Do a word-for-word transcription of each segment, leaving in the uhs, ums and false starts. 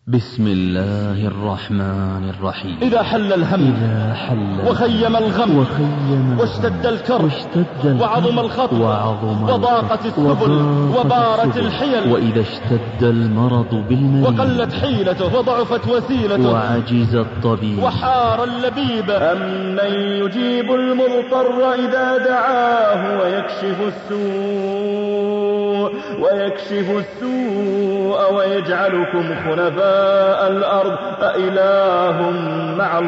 بسم الله الرحمن الرحيم. إذا حل الهم إذا حل وخيم الغم وخيم واشتد الكرب واشتد وعظم الخطب وعظم وضاقت السبل وبارت الحيل، وإذا اشتد المرض بالمريض وقلت حيلته وضعفت وسيلته وعجز الطبيب وحار اللبيب. أمن يجيب المضطر إذا دعاه ويكشف السوء ويكشف السوء ويجعلكم خلفاء الأرض أإله مع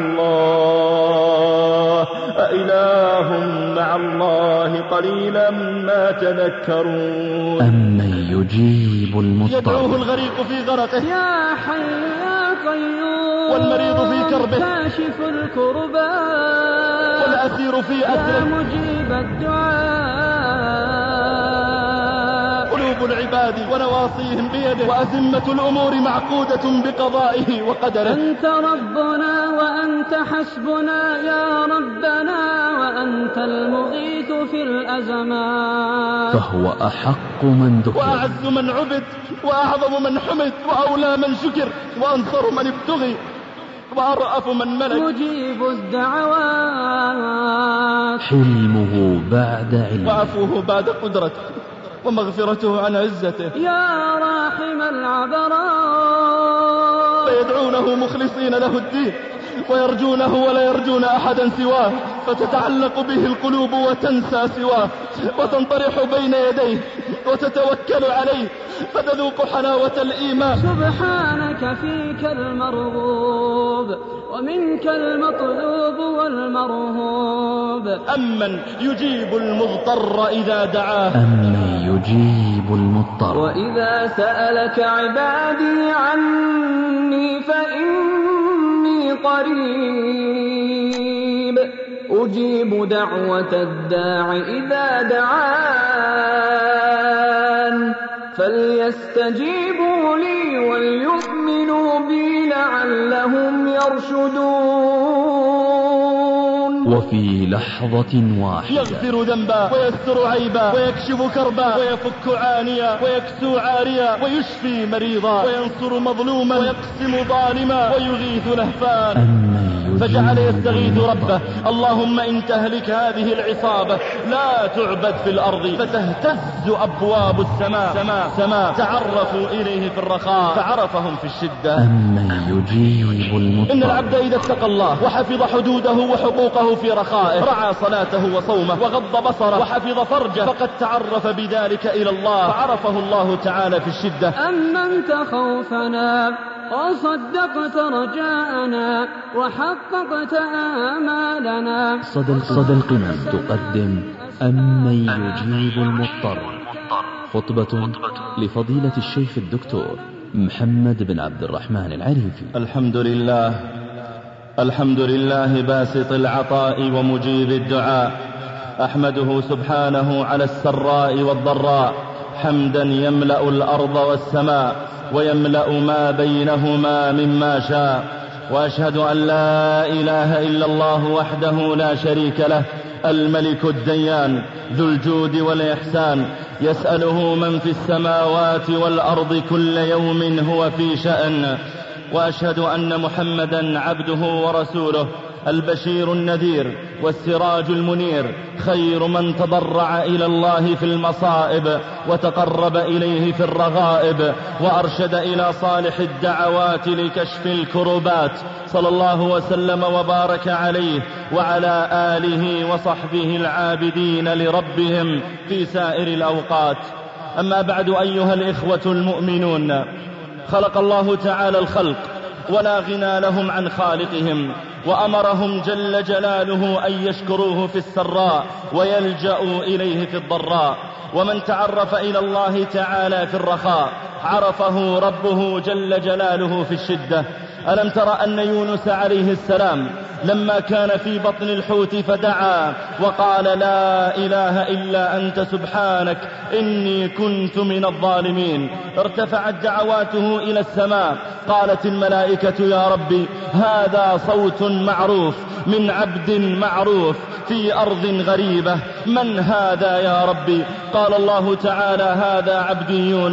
الله أإله مع الله قليلا ما تذكرون. أمن يجيب المضطر يدعوه الغريق في غرقه يا حي يا قيوم، والمريض في كربه كاشف الكربات، والأسير في أسره، يا مجيب الدعاء. قلوب العباد ونواصيهم بيده، وأزمة الأمور معقودة بقضائه وقدره. أنت ربنا وأنت حسبنا يا ربنا، وأنت المغيث في الأزمات. فهو أحق من ذكر وأعز من عبد وأعظم من حمد وأولى من شكر وأنصر من ابتغي وأرأف من ملك. مجيب الدعوات، حلمه بعد علم وعفوه بعد قدرته ومغفرته عن عزته. يا راحم العبرات، فيدعونه مخلصين له الدين ويرجونه ولا يرجون أحدا سواه، فتتعلق به القلوب وتنسى سواه، وتنطرح بين يديه وتتوكل عليه فتذوق حلاوة الإيمان. سبحانك فيك المرغوب ومنك المطلوب والمرهوب. أمن يجيب المضطر إذا دعاه أمن يجيب المضطر وإذا سألك عبادي عني فإني قريب أجيب دعوة الداع إذا دعان، فليستجيبوا لي وليؤمنوا بي لعلهم يرشدون. وفي لحظة واحدة يغفر ذنبا ويستر عيبا ويكشف كربا ويفك عانيا ويكسو عاريا ويشفي مريضا وينصر مظلوما ويقسم ظالما ويغيث لهفان. فجعل يستغيث ربه: اللهم إن تهلك هذه العصابة لا تعبد في الأرض. فتهتز أبواب السماء سماء سماء تعرفوا إليه في الرخاء فعرفهم في الشدة. أمن يجيب المضطر. إن العبد إذا اتقى الله وحفظ حدوده وحقوقه في رخائه، رعى صلاته وصومه وغض بصره وحفظ فرجه، فقد تعرف بذلك إلى الله فعرفه الله تعالى في الشدة. أمنت خوفنا وصدقت رجاءنا وحققت آمالنا. صدى صدى القمم تقدم أمن يجيب المضطر، خطبة لفضيلة الشيخ الدكتور محمد بن عبد الرحمن العريفي. الحمد لله الحمد لله باسط العطاء ومجيب الدعاء، أحمده سبحانه على السراء والضراء حمدا يملأ الأرض والسماء ويملأ ما بينهما مما شاء، وأشهد أن لا إله إلا الله وحده لا شريك له الملك الديان ذو الجود والإحسان، يسأله من في السماوات والأرض كل يوم هو في شأن. وأشهد أن محمدا عبده ورسوله البشير النذير والسراج المنير، خير من تضرع إلى الله في المصائب وتقرب إليه في الرغائب، وأرشد إلى صالح الدعوات لكشف الكربات، صلى الله وسلم وبارك عليه وعلى آله وصحبه العابدين لربهم في سائر الأوقات. أما بعد، أيها الإخوة المؤمنون، خلق الله تعالى الخلق ولا غنى لهم عن خالقهم، وأمرهم جل جلاله أن يشكروه في السراء ويلجأوا إليه في الضراء. ومن تعرف إلى الله تعالى في الرخاء عرفه ربه جل جلاله في الشدة. ألم تر أن يونس عليه السلام لما كان في بطن الحوت فدعا وقال: لا إله إلا أنت سبحانك إني كنت من الظالمين. ارتفعت دعواته إلى السماء، قالت الملائكة: يا ربي، هذا صوت معروف من عبد معروف في أرض غريبة، من هذا يا ربي؟ قال الله تعالى: هذا عبدي يونس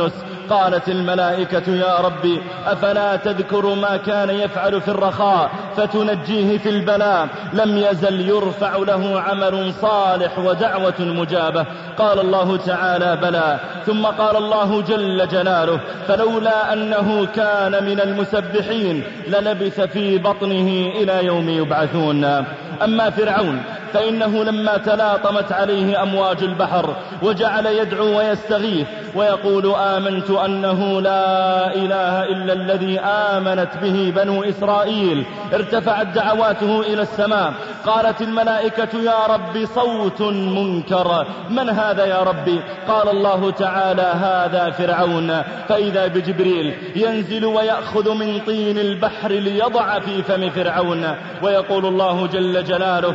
قالت الملائكة يا ربي أفلا تذكر ما كان يفعل في الرخاء فتنجيه في البلاء؟ لم يزل يرفع له عمل صالح ودعوة مجابة. قال الله تعالى بلى. ثم قال الله جل جلاله فلولا أنه كان من المسبحين للبث في بطنه إلى يوم يبعثون. أما فرعون فإنه لما تلاطمت عليه أمواج البحر وجعل يدعو ويستغيث ويقول آمنت أنه لا إله إلا الذي آمنت به بنو إسرائيل، ارتفعت دعواته إلى السماء. قالت الملائكة يا رب صوت منكر، من هذا يا ربي؟ قال الله تعالى هذا فرعون. فإذا بجبريل ينزل ويأخذ من طين البحر ليضع في فم فرعون، ويقول الله جل جلاله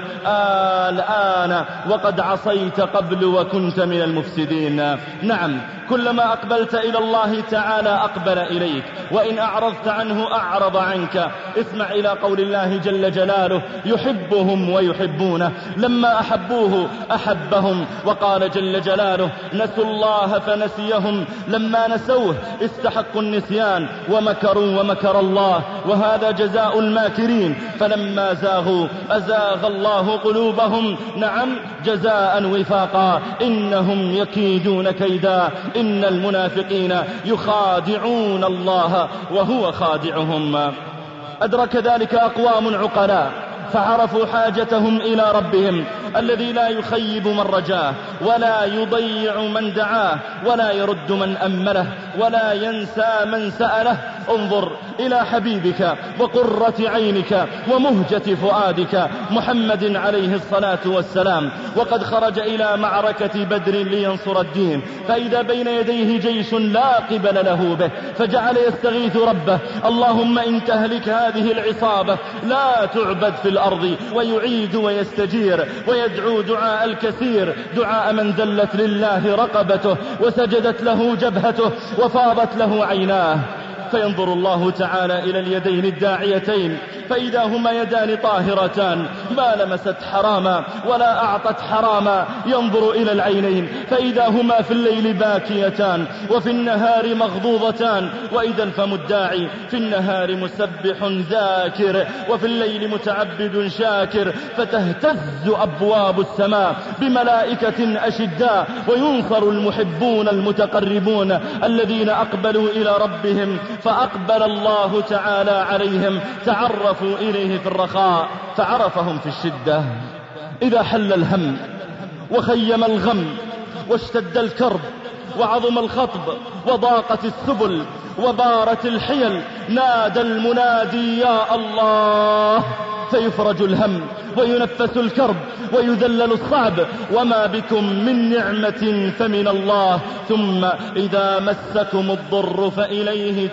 الآن وقد عصيت قبل وكنت من المفسدين. نعم، كلما أقبلت إلى الله تعالى أقبل إليك، وإن أعرضت عنه أعرض عنك. اسمع إلى قول الله جل جلاله يحبهم ويحبونه. لما أحبوه أحبهم. وقال جل جلاله نسوا الله فنسيهم، لما نسوه استحقوا النسيان ومكروا ومكر الله، وهذا جزاء الماكرين. فلما زاغوا أزاغ الله قلوبهم، نعم جزاء وفاقا، إنهم يكيدون كيدا، إن المنافقين يخادعون الله وهو خادعهم. أدرك ذلك أقوام عقلاء فعرفوا حاجتهم إلى ربهم الذي لا يخيب من رجاه ولا يضيع من دعاه ولا يرد من أمله ولا ينسى من سأله. انظر إلى حبيبك وقرة عينك ومهجة فؤادك محمد عليه الصلاة والسلام، وقد خرج إلى معركة بدر لينصر الدين، فإذا بين يديه جيش لا قبل له به، فجعل يستغيث ربه اللهم إن تهلك هذه العصابة لا تعبد في الأرض، ويعيد ويستجير ويدعو دعاء الكثير، دعاء من ذلت لله رقبته وسجدت له جبهته وفاضت له عيناه. فينظر الله تعالى إلى اليدين الداعيتين فإذا هما يدان طاهرتان ما لمست حراما ولا أعطت حراما. ينظر إلى العينين فإذا هما في الليل باكيتان وفي النهار مغضوضتان، وإذا الفم الداعي في النهار مسبح ذاكر وفي الليل متعبد شاكر، فتهتز أبواب السماء بملائكة أشداء وينصر المحبون المتقربون الذين أقبلوا إلى ربهم، فأقبل الله تعالى عليهم، تعرفوا إليه في الرخاء فعرفهم في الشدة. إذا حل الهم وخيم الغم واشتد الكرب وعظم الخطب وضاقت السبل وبارت الحيل نادى المنادي يا الله، فيفرج الهم وينفس الكرب ويذلل الصعب، وما بكم من نعمة فمن الله، ثم إذا مسكم الضر فإليه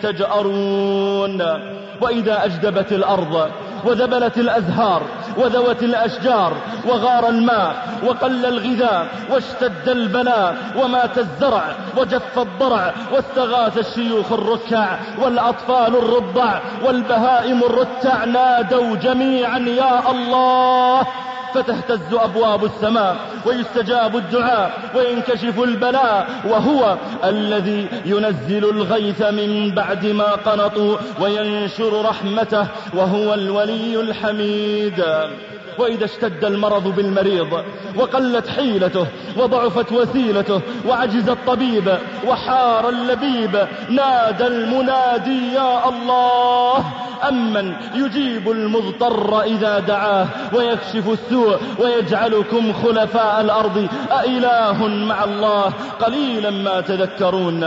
تجأرون. وإذا أجدبت الأرض وذبلت الأزهار وذوت الأشجار وغار الماء وقل الغذاء واشتد البلاء ومات الزرع وجف الضرع واستغاث الشيوخ الركع والأطفال الرضع والبهائم الرتع، نادوا جميعا يا الله، فتهتز أبواب السماء ويستجاب الدعاء وينكشف البلاء، وهو الذي ينزل الغيث من بعد ما قنطوا وينشر رحمته، وهو الولي الحميد. وإذا اشتد المرض بالمريض وقلت حيلته وضعفت وسيلته وعجز الطبيب وحار اللبيب، نادى المنادي يا الله، أمن يجيب المضطر إذا دعاه ويكشف السوء ويجعلكم خلفاء الأرض أإله مع الله قليلا ما تذكرون.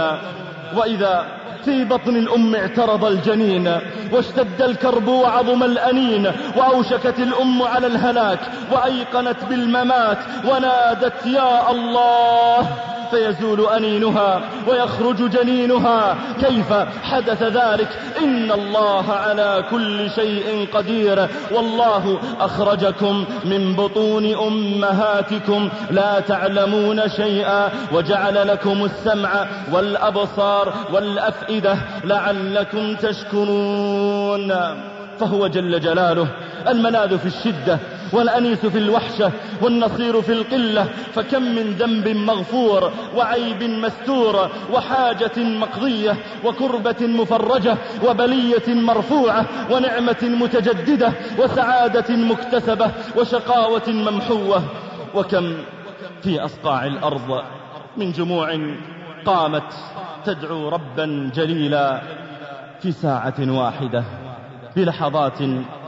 وإذا في بطن الأم اعترض الجنين واشتد الكرب وعظم الأنين وأوشكت الأم على الهلاك وأيقنت بالممات ونادت يا الله، فيزول أنينها ويخرج جنينها. كيف حدث ذلك؟ إن الله على كل شيء قدير، والله أخرجكم من بطون أمهاتكم لا تعلمون شيئا وجعل لكم السمع والأبصار والأفئدة لعلكم تشكرون. فهو جل جلاله الملاذ في الشدة والأنيس في الوحشة والنصير في القلة. فكم من ذنب مغفور وعيب مستور وحاجة مقضية وكربة مفرجة وبلية مرفوعة ونعمة متجددة وسعادة مكتسبة وشقاوة ممحوة. وكم في أصقاع الأرض من جموع قامت تدعو ربا جليلا في ساعة واحدة بلحظات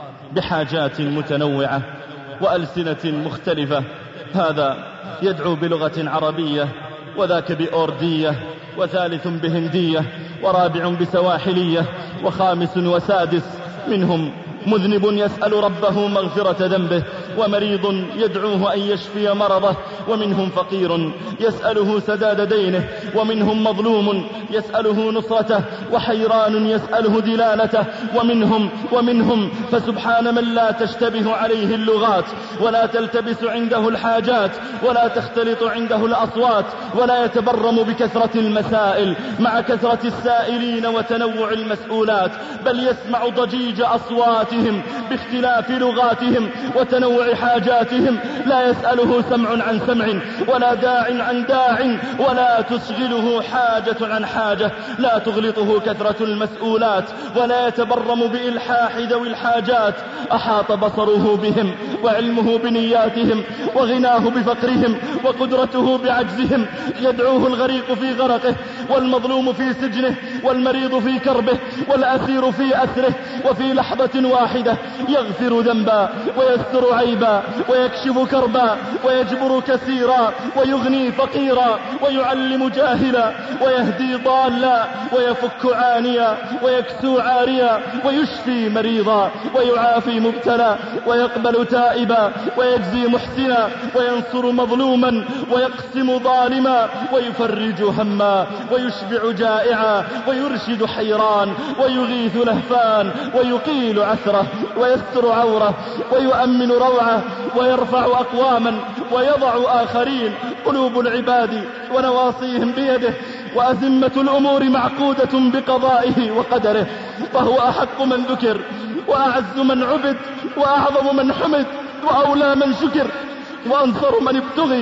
بحاجات متنوعة وألسنة مختلفة. هذا يدعو بلغة عربية وذاك بأوردية وثالث بهندية ورابع بسواحلية وخامس وسادس. منهم مذنب يسأل ربه مغفرة ذنبه ومريض يدعوه أن يشفي مرضه، ومنهم فقير يسأله سداد دينه، ومنهم مظلوم يسأله نصرته، وحيران يسأله دلالته. ومنهم ومنهم فسبحان من لا تشتبه عليه اللغات ولا تلتبس عنده الحاجات ولا تختلط عنده الأصوات ولا يتبرم بكثرة المسائل مع كثرة السائلين وتنوع المسؤولات، بل يسمع ضجيج أصواتهم باختلاف لغاتهم وتنوع حاجاتهم. لا يسأله سمع عن سمع ولا داع عن داع ولا تشغله حاجة عن حاجة، لا تغلطه كثرة المسؤولات ولا يتبرم بإلحاح ذوي الحاجات. أحاط بصره بهم وعلمه بنياتهم وغناه بفقرهم وقدرته بعجزهم. يدعوه الغريق في غرقه والمظلوم في سجنه والمريض في كربه والأسير في أسره، وفي لحظة واحدة يغفر ذنبا ويستر عيبا ويكشف كربا ويجبر كثيرا ويغني فقيرا ويعلم جاهلا ويهدي ضالا ويفك عانيا ويكسو عاريا ويشفي مريضا ويعافي مبتلا ويقبل تائبا ويجزي محسنا وينصر مظلوما ويقسم ظالما ويفرج هما ويشبع جائعا ويرشد حيران ويغيث لهفان ويقيل عثره ويستر عوره ويؤمن روعه ويرفع أقواما ويضع آخرين. قلوب العباد ونواصيهم بيده وأزمة الأمور معقودة بقضائه وقدره، فهو أحق من ذكر وأعز من عبد وأعظم من حمد وأولى من شكر وأنصر من ابتغي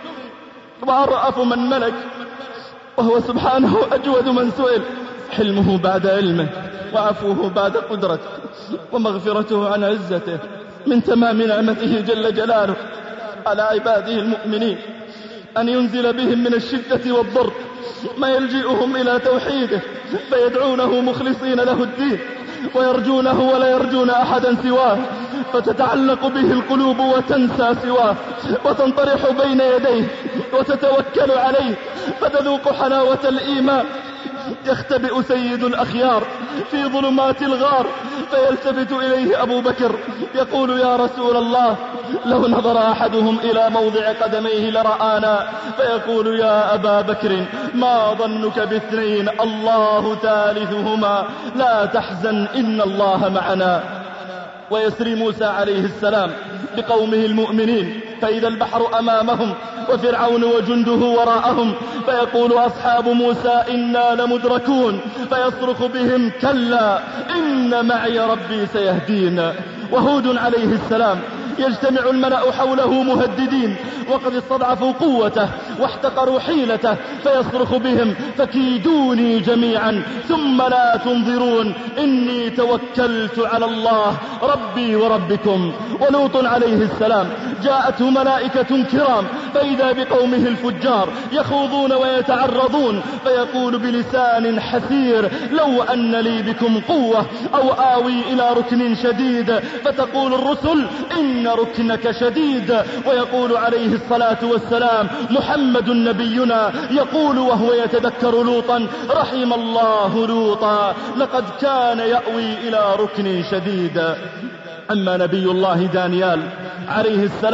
وأرأف من ملك، وهو سبحانه أجود من سئل. حلمه بعد علمه وعفوه بعد قدرته ومغفرته عن عزته من تمام نعمته جل جلاله على عباده المؤمنين أن ينزل بهم من الشدة والضر ما يلجئهم إلى توحيده فيدعونه مخلصين له الدين ويرجونه ولا يرجون أحدا سواه، فتتعلق به القلوب وتنسى سواه وتنطرح بين يديه وتتوكل عليه فتذوق حلاوة الإيمان. يختبئ سيد الأخيار في ظلمات الغار فيلتفت إليه أبو بكر يقول: يا رسول الله، لو نظر أحدهم إلى موضع قدميه لرآنا. فيقول: يا أبا بكر، ما ظنك باثنين الله ثالثهما، لا تحزن إن الله معنا. ويسري موسى عليه السلام بقومه المؤمنين فإذا البحر أمامهم وفرعون وجنده وراءهم، فيقول أصحاب موسى: إنا لمدركون. فيصرخ بهم: كلا إن معي ربي سيهدين. وهود عليه السلام يجتمع الملأ حوله مهددين وقد استضعفوا قوته واحتقروا حيلته، فيصرخ بهم: فكيدوني جميعا ثم لا تنظرون، إني توكلت على الله ربي وربكم. ولوط عليه السلام جاءته ملائكة كرام فإذا بقومه الفجار يخوضون ويتعرضون، فيقول بلسان حسير: لو أن لي بكم قوة أو آوي إلى ركن شديد. فتقول الرسل: إن ركنك شديد. ويقول عليه الصلاة والسلام: محمد نبينا يقول وهو يتذكر لوطا: رحم الله لوطا، لقد كان يأوي إلى ركن شديد. أما نبي الله دانيال عليه السلام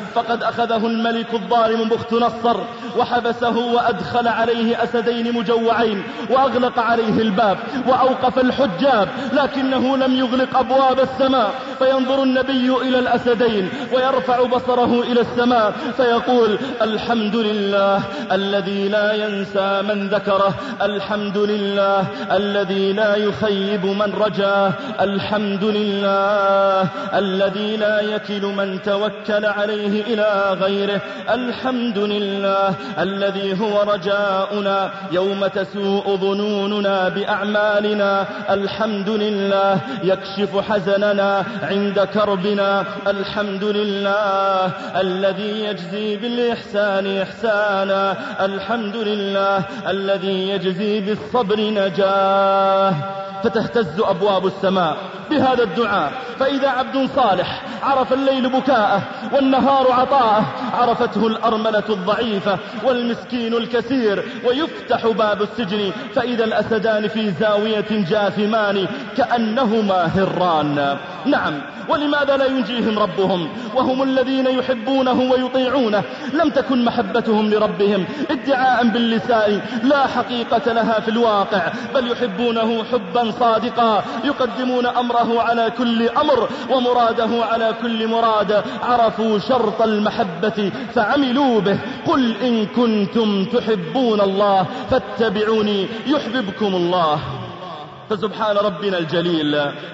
فقد أخذه الملك الظالم بخت نصر وحبسه وأدخل عليه أسدين مجوعين وأغلق عليه الباب وأوقف الحجاب، لكنه لم يغلق أبواب السماء. فينظر النبي إلى الأسدين ويرفع بصره إلى السماء فيقول: الحمد لله الذي لا ينسى من ذكره، الحمد لله الذي لا يخيب من رجاه، الحمد لله الذي لا يكل من توكل عليه إلى غيره، الحمد لله الذي هو رجاؤنا يوم تسوء ظنوننا بأعمالنا، الحمد لله يكشف حزننا عند كربنا، الحمد لله الذي يجزي بالإحسان إحسانا، الحمد لله الذي يجزي بالصبر نجاه. فتهتز أبواب السماء بهذا الدعاء، فإذا عبد صالح عرف الليل بكاءه والنهار عطاءه، عرفته الأرملة الضعيفة والمسكين الكثير، ويفتح باب السجن فإذا الأسدان في زاوية جاثمان كأنهما هران. نعم، ولماذا لا ينجيهم ربهم وهم الذين يحبونه ويطيعونه؟ لم تكن محبتهم لربهم ادعاء باللسان لا حقيقة لها في الواقع، بل يحبونه حبا صادقا، يقدمون أمره على كل أمر ومراده على كل مراد، عرفوا شرط المحبة فعملوا به. قل إن كنتم تحبون الله فاتبعوني يحببكم الله. فسبحان ربنا الجليل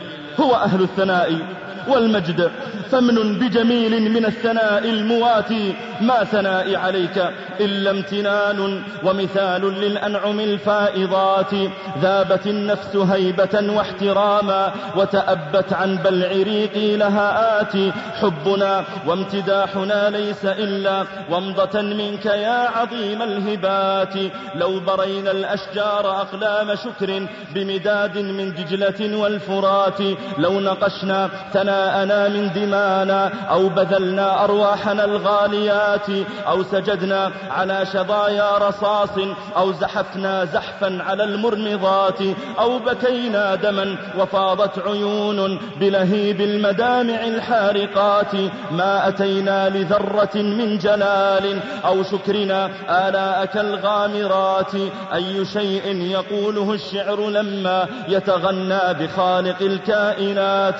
هو أهل الثناء والمجد، فمن بجميل من الثناء المواتي ما ثنائي عليك إلا امتنان، ومثال للأنعم الفائضات ذابت النفس هيبة واحتراما، وتأبت عن بلع ريقي لها آتي، حبنا وامتداحنا ليس إلا ومضة منك يا عظيم الهبات، لو برينا الأشجار أقلام شكر بمداد من دجلة والفرات، لو نقشنا ثناءنا من دمانا أو بذلنا أرواحنا الغاليات، أو سجدنا على شظايا رصاص أو زحفنا زحفا على المرمضات، أو بكينا دما وفاضت عيون بلهيب المدامع الحارقات، ما أتينا لذرة من جلال أو شكرنا آلاءك الغامرات. أي شيء يقوله الشعر لما يتغنى بخالق الكائنات،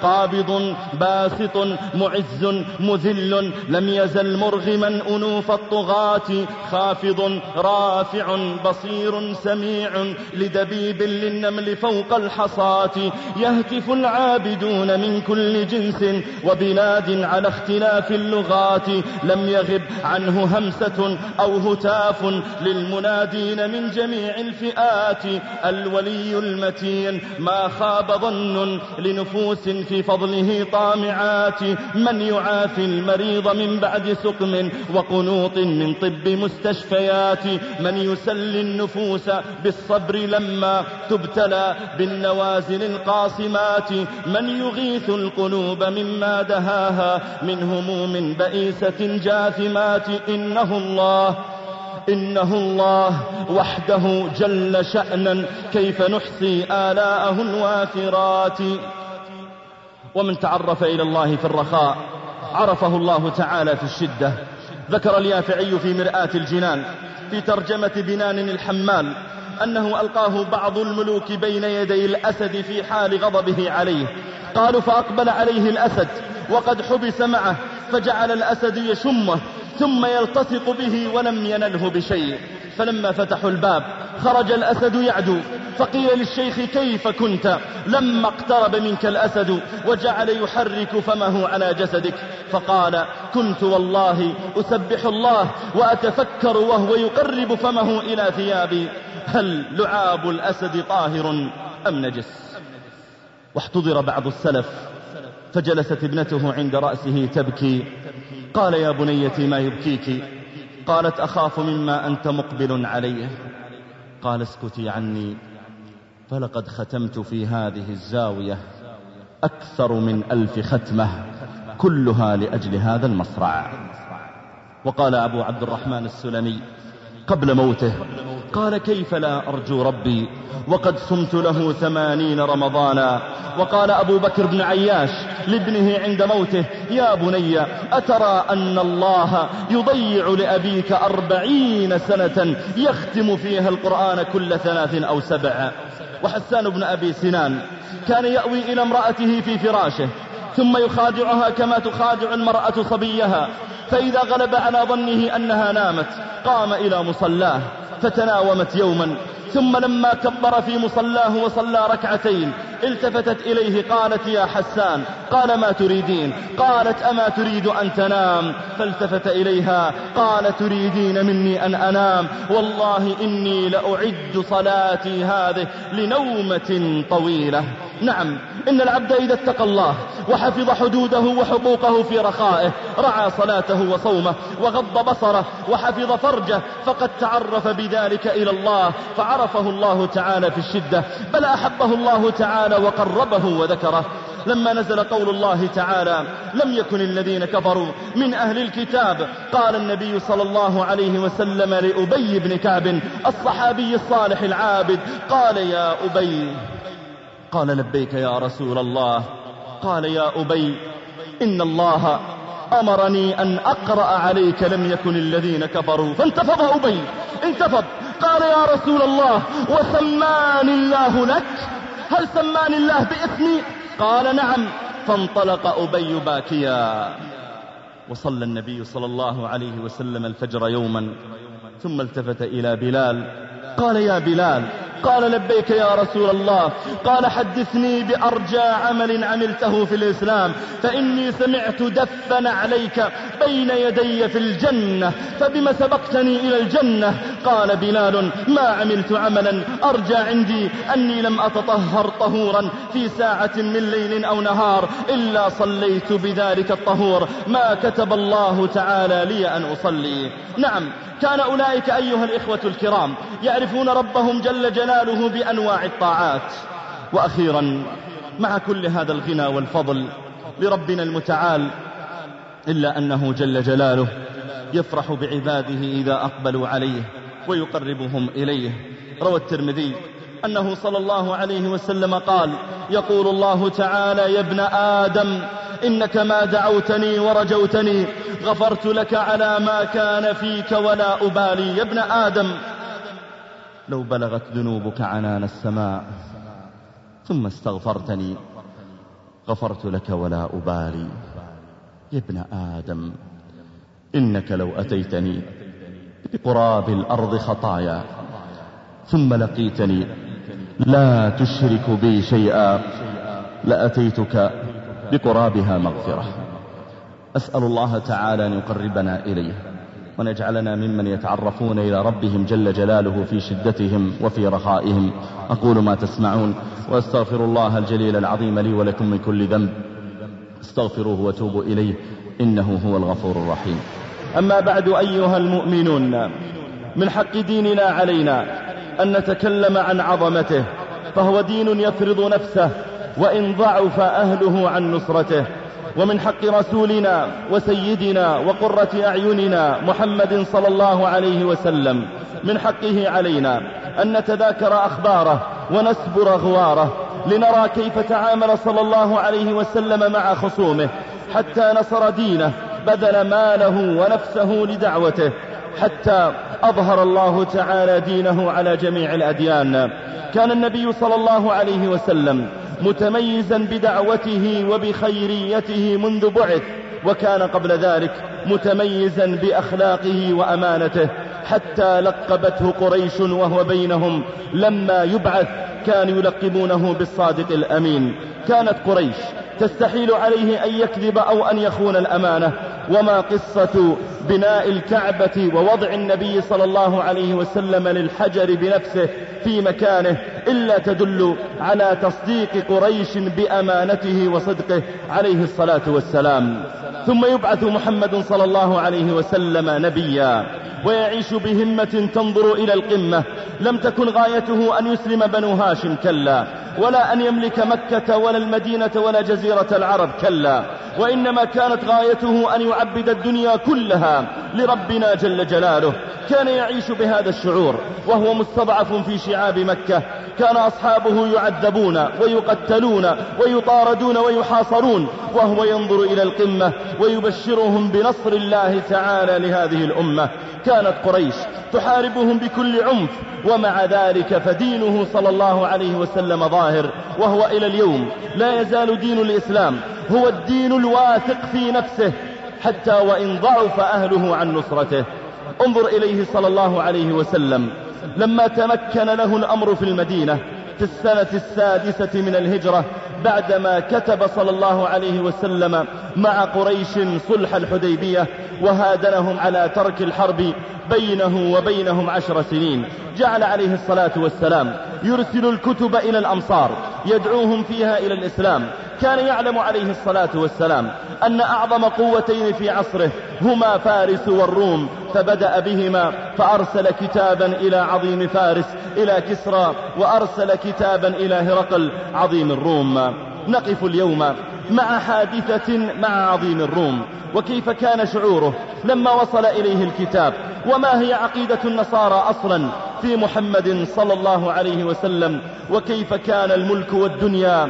قابض باسط معز مذل لم يزل مرغما أنوف الطغاة، خافض رافع بصير سميع لدبيب للنمل فوق الحصاة، يهتف العابدون من كل جنس وبلاد على اختلاف اللغات، لم يغب عنه همسة أو هتاف للمنادين من جميع الفئات، الولي المتين ما خاب ظن لنفوس في فضله طامعات، من يعافي المريض من بعد سقم وقنوط من طب مستشفيات، من يسلي النفوس بالصبر لما تبتلى بالنوازل القاصمات، من يغيث القلوب مما دهاها من هموم بئيسة جاثمات. إنه الله إنه الله وحده جل شأنا، كيف نحصي آلاءه الوافرات. ومن تعرف إلى الله في الرخاء عرفه الله تعالى في الشدة. ذكر اليافعي في مرآة الجنان في ترجمة بنان الحمال أنه ألقاه بعض الملوك بين يدي الأسد في حال غضبه عليه، قالوا فأقبل عليه الأسد وقد حبس معه، فجعل الأسد يشمه ثم يلتصق به ولم ينله بشيء، فلما فتحوا الباب خرج الأسد يعدو، فقيل للشيخ كيف كنت لما اقترب منك الأسد وجعل يحرك فمه على جسدك؟ فقال كنت والله أسبح الله وأتفكر وهو يقرب فمه إلى ثيابي، هل لعاب الأسد طاهر أم نجس؟ واحتضر بعض السلف فجلست ابنته عند رأسه تبكي، قال يا بنيتي ما يبكيك؟ قالت أخاف مما أنت مقبل عليه. قال اسكتي عني، فلقد ختمت في هذه الزاوية أكثر من ألف ختمة كلها لأجل هذا المصرع. وقال أبو عبد الرحمن السلمي قبل موته، قال كيف لا أرجو ربي وقد صمت له ثمانين رمضانا وقال أبو بكر بن عياش لابنه عند موته: يا بني، أترى أن الله يضيع لأبيك أربعين سنة يختم فيها القرآن كل ثلاث أو سبع؟ وحسان بن أبي سنان كان يأوي إلى امرأته في فراشه ثم يخادعها كما تخادع المرأة صبيها، فإذا غلب على ظنه أنها نامت قام إلى مصلاه فتناومت يوما، ثم لما كبر في مصلاه وصلى ركعتين التفتت إليه قالت: يا حسان. قال: ما تريدين؟ قالت: أما تريد أن تنام؟ فالتفت إليها قال: تريدين مني أن أنام؟ والله إني لأعد صلاتي هذه لنومة طويلة. نعم، إن العبد إذا اتقى الله وحفظ حدوده وحقوقه في رخائه رعى صلاته وصومه وغض بصره وحفظ فرجه فقد تعرف بذلك إلى الله، فعرفه الله تعالى في الشدة، بل أحبه الله تعالى وقربه وذكره. لما نزل قول الله تعالى: لم يكن الذين كفروا من أهل الكتاب، قال النبي صلى الله عليه وسلم لأبي بن كعب الصحابي الصالح العابد: قال: يا أبي. قال: لبيك يا رسول الله. قال: يا أبي، إن الله أمرني أن أقرأ عليك لم يكن الذين كفروا. فانتفض أبي، انتفض. قال: يا رسول الله، وسماني الله لك؟ هل سماني الله باسمي؟ قال: نعم. فانطلق أبي باكيا. وصلى النبي صلى الله عليه وسلم الفجر يوما ثم التفت إلى بلال قال: يا بلال. قال: لبيك يا رسول الله. قال: حدثني بأرجى عمل عملته في الإسلام، فإني سمعت دفا عليك بين يدي في الجنة، فبما سبقتني إلى الجنة؟ قال بلال: ما عملت عملا أرجى عندي أني لم أتطهر طهورا في ساعة من ليل أو نهار إلا صليت بذلك الطهور ما كتب الله تعالى لي أن أصلي. نعم، كان أولئك أيها الإخوة الكرام يعرفون ربهم جل جلاله بأنواع الطاعات. وأخيرا، مع كل هذا الغنى والفضل لربنا المتعال، إلا أنه جل جلاله يفرح بعباده إذا أقبلوا عليه ويقربهم إليه. روى الترمذي أنه صلى الله عليه وسلم قال: يقول الله تعالى: يا ابن آدم، إنك ما دعوتني ورجوتني غفرت لك على ما كان فيك ولا أبالي. يا ابن آدم، لو بلغت ذنوبك عنان السماء ثم استغفرتني غفرت لك ولا أبالي. يا ابن آدم، إنك لو أتيتني بقراب الأرض خطايا ثم لقيتني لا تشرك بي شيئا لأتيتك بقرابها مغفرة. أسأل الله تعالى أن يقربنا إليه وأن يجعلنا ممن يتعرفون إلى ربهم جل جلاله في شدتهم وفي رخائهم. أقول ما تسمعون وأستغفر الله الجليل العظيم لي ولكم من كل ذنب، استغفروه وتوبوا إليه إنه هو الغفور الرحيم. أما بعد أيها المؤمنون، من حق ديننا علينا أن نتكلم عن عظمته، فهو دين يفرض نفسه وإن ضعف أهله عن نصرته. ومن حق رسولنا وسيدنا وقرة أعيننا محمد صلى الله عليه وسلم، من حقه علينا أن نتذاكر أخباره ونسبر غواره لنرى كيف تعامل صلى الله عليه وسلم مع خصومه حتى نصر دينه، بذل ماله ونفسه لدعوته حتى أظهر الله تعالى دينه على جميع الأديان. كان النبي صلى الله عليه وسلم متميزا بدعوته وبخيريته منذ بعث، وكان قبل ذلك متميزا بأخلاقه وأمانته حتى لقبته قريش وهو بينهم لما يبعث كانوا يلقبونه بالصادق الأمين. كانت قريش تستحيل عليه أن يكذب أو أن يخون الأمانة. وما قصة بناء الكعبة ووضع النبي صلى الله عليه وسلم للحجر بنفسه في مكانه إلا تدل على تصديق قريش بأمانته وصدقه عليه الصلاة والسلام. ثم يبعث محمد صلى الله عليه وسلم نبيا ويعيش بهمة تنظر إلى القمة. لم تكن غايته أن يسلم بنو هاشم، كلا، ولا أن يملك مكة ولا المدينة ولا جزيرة العرب، كلا، وإنما كانت غايته أن يعبد الدنيا كلها لربنا جل جلاله. كان يعيش بهذا الشعور وهو مستضعف في شعاب مكة كان أصحابه يعذبون ويقتلون ويطاردون ويحاصرون، وهو ينظر إلى القمة ويبشرهم بنصر الله تعالى لهذه الأمة. كانت قريش تحاربهم بكل عنف، ومع ذلك فدينه صلى الله عليه وسلم ظاهر، وهو إلى اليوم لا يزال دين الإسلام هو الدين الواثق في نفسه حتى وإن ضعف أهله عن نصرته. انظر إليه صلى الله عليه وسلم لما تمكن له الأمر في المدينة في السنة السادسة من الهجرة، بعدما كتب صلى الله عليه وسلم مع قريش صلح الحديبية وهادنهم على ترك الحرب بينه وبينهم عشر سنين، جعل عليه الصلاة والسلام يرسل الكتب إلى الأمصار يدعوهم فيها إلى الإسلام. كان يعلم عليه الصلاة والسلام أن أعظم قوتين في عصره هما فارس والروم، فبدأ بهما فأرسل كتابا إلى عظيم فارس إلى كسرى، وأرسل كتابا إلى هرقل عظيم الروم. نقف اليوم مع حادثة مع عظيم الروم، وكيف كان شعوره لما وصل إليه الكتاب، وما هي عقيدة النصارى أصلا في محمد صلى الله عليه وسلم، وكيف كان الملك والدنيا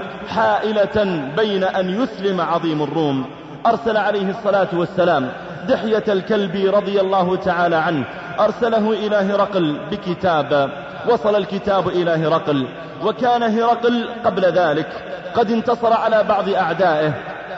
حائلة بين أن يسلم عظيم الروم. أرسل عليه الصلاة والسلام دحية الكلب رضي الله تعالى عنه، أرسله إلى هرقل بكتاب. وصل الكتاب إلى هرقل، وكان هرقل قبل ذلك قد انتصر على بعض أعدائه،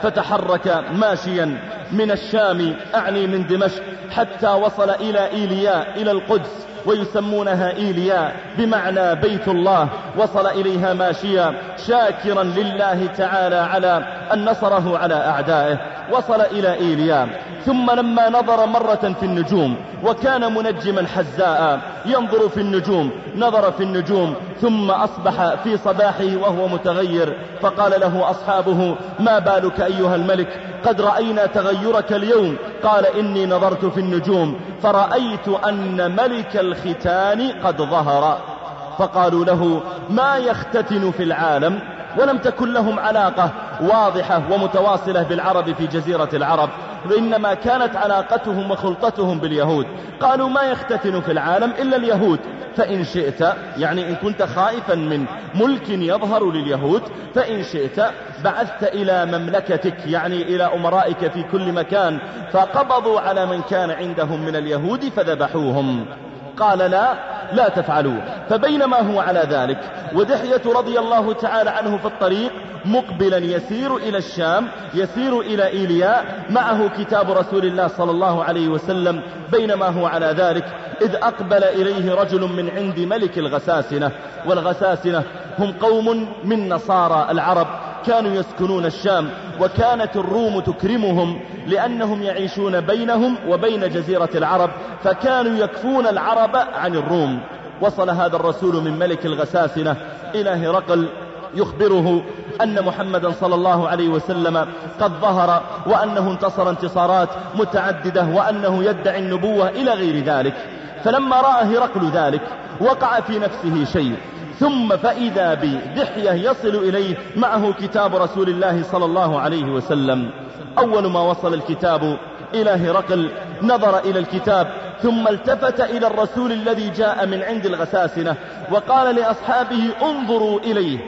فتحرك ماشيا من الشام أعني من دمشق حتى وصل إلى إيلياء إلى القدس، ويسمونها إيلياء بمعنى بيت الله. وصل إليها ماشيا شاكرا لله تعالى على أن نصره على أعدائه. وصل إلى إيلياء، ثم لما نظر مرة في النجوم، وكان منجما حزاء ينظر في النجوم، نظر في النجوم ثم أصبح في صباحه وهو متغير، فقال له أصحابه: ما بالك أيها الملك؟ قد رأينا تغيرك اليوم. قال: إني نظرت في النجوم فرأيت أن ملك الختان قد ظهر. فقالوا له: ما يختتن في العالم؟ ولم تكن لهم علاقة واضحة ومتواصلة بالعرب في جزيرة العرب، وإنما كانت علاقتهم وخلطتهم باليهود. قالوا: ما يختتن في العالم إلا اليهود، فإن شئت، يعني إن كنت خائفا من ملك يظهر لليهود، فإن شئت بعثت إلى مملكتك، يعني إلى أمرائك في كل مكان، فقبضوا على من كان عندهم من اليهود فذبحوهم. قال: لا لا تفعلوا. فبينما هو على ذلك ودحية رضي الله تعالى عنه في الطريق مقبلا يسير إلى الشام، يسير إلى إيلياء، معه كتاب رسول الله صلى الله عليه وسلم، بينما هو على ذلك إذ أقبل إليه رجل من عند ملك الغساسنة. والغساسنة هم قوم من نصارى العرب كانوا يسكنون الشام، وكانت الروم تكرمهم لأنهم يعيشون بينهم وبين جزيرة العرب، فكانوا يكفون العرب عن الروم. وصل هذا الرسول من ملك الغساسنة إلى هرقل يخبره أن محمدا صلى الله عليه وسلم قد ظهر، وأنه انتصر انتصارات متعددة، وأنه يدعي النبوة إلى غير ذلك. فلما رأى هرقل ذلك وقع في نفسه شيء، ثم فإذا بدحية يصل إليه معه كتاب رسول الله صلى الله عليه وسلم. أول ما وصل الكتاب إلى هرقل نظر إلى الكتاب، ثم التفت إلى الرسول الذي جاء من عند الغساسنة وقال لأصحابه: انظروا إليه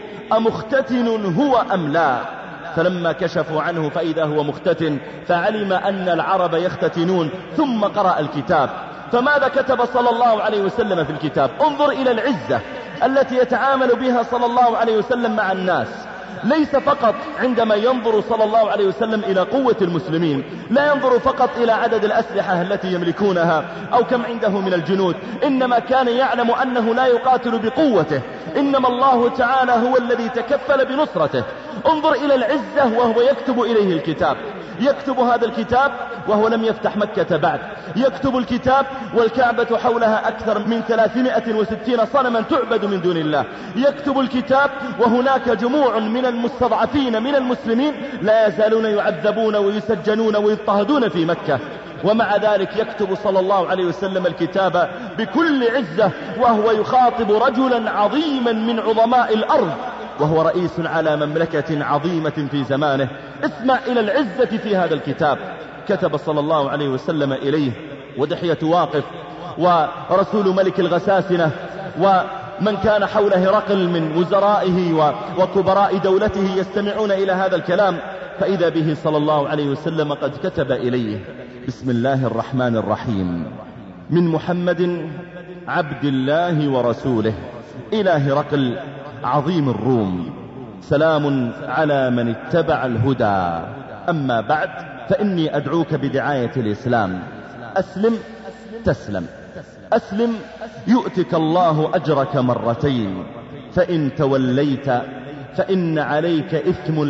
أمختتن هو أم لا؟ فلما كشفوا عنه فإذا هو مختتن، فعلم أن العرب يختتنون، ثم قرأ الكتاب. فماذا كتب صلى الله عليه وسلم في الكتاب؟ انظر إلى العزة التي يتعامل بها صلى الله عليه وسلم مع الناس. ليس فقط عندما ينظر صلى الله عليه وسلم إلى قوة المسلمين، لا ينظر فقط إلى عدد الأسلحة التي يملكونها أو كم عنده من الجنود، إنما كان يعلم أنه لا يقاتل بقوته، إنما الله تعالى هو الذي تكفل بنصرته. انظر إلى العزة وهو يكتب إليه الكتاب، يكتب هذا الكتاب وهو لم يفتح مكة بعد، يكتب الكتاب والكعبة حولها أكثر من ثلاثمائة وستين صنما تعبد من دون الله، يكتب الكتاب وهناك جموع من المستضعفين من المسلمين لا يزالون يعذبون ويسجنون ويضطهدون في مكة، ومع ذلك يكتب صلى الله عليه وسلم الكتاب بكل عزة، وهو يخاطب رجلا عظيما من عظماء الأرض، وهو رئيس على مملكة عظيمة في زمانه. اسمع إلى العزة في هذا الكتاب. كتب صلى الله عليه وسلم إليه ودحية واقف، ورسول ملك الغساسنة ومن كان حول هرقل من وزرائه وكبراء دولته يستمعون إلى هذا الكلام، فإذا به صلى الله عليه وسلم قد كتب إليه: بسم الله الرحمن الرحيم، من محمد عبد الله ورسوله إلى هرقل عظيم الروم، سلام على من اتبع الهدى، أما بعد فإني أدعوك بدعاية الإسلام، أسلم تسلم، أسلم يؤتك الله أجرك مرتين، فإن توليت فإن عليك إثم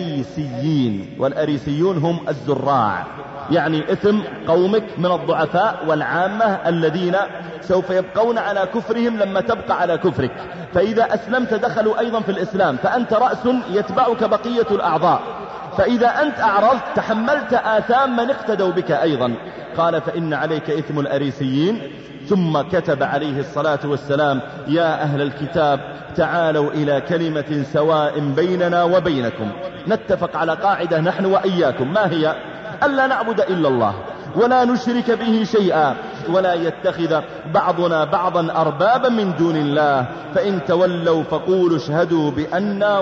الأريسيين، والأريسيون هم الزراع، يعني إثم قومك من الضعفاء والعامة الذين سوف يبقون على كفرهم لما تبقى على كفرك، فإذا أسلمت دخلوا أيضا في الإسلام، فأنت رأس يتبعك بقية الأعضاء، فإذا أنت أعرضت تحملت آثام من اقتدوا بك أيضا. قال: فإن عليك إثم الأريسيين. ثم كتب عليه الصلاة والسلام: يا أهل الكتاب تعالوا إلى كلمة سواء بيننا وبينكم، نتفق على قاعدة نحن وإياكم، ما هي؟ ألا نعبد إلا الله ولا نشرك به شيئا ولا يتخذ بعضنا بعضا أربابا من دون الله، فإن تولوا فقولوا اشهدوا بأننا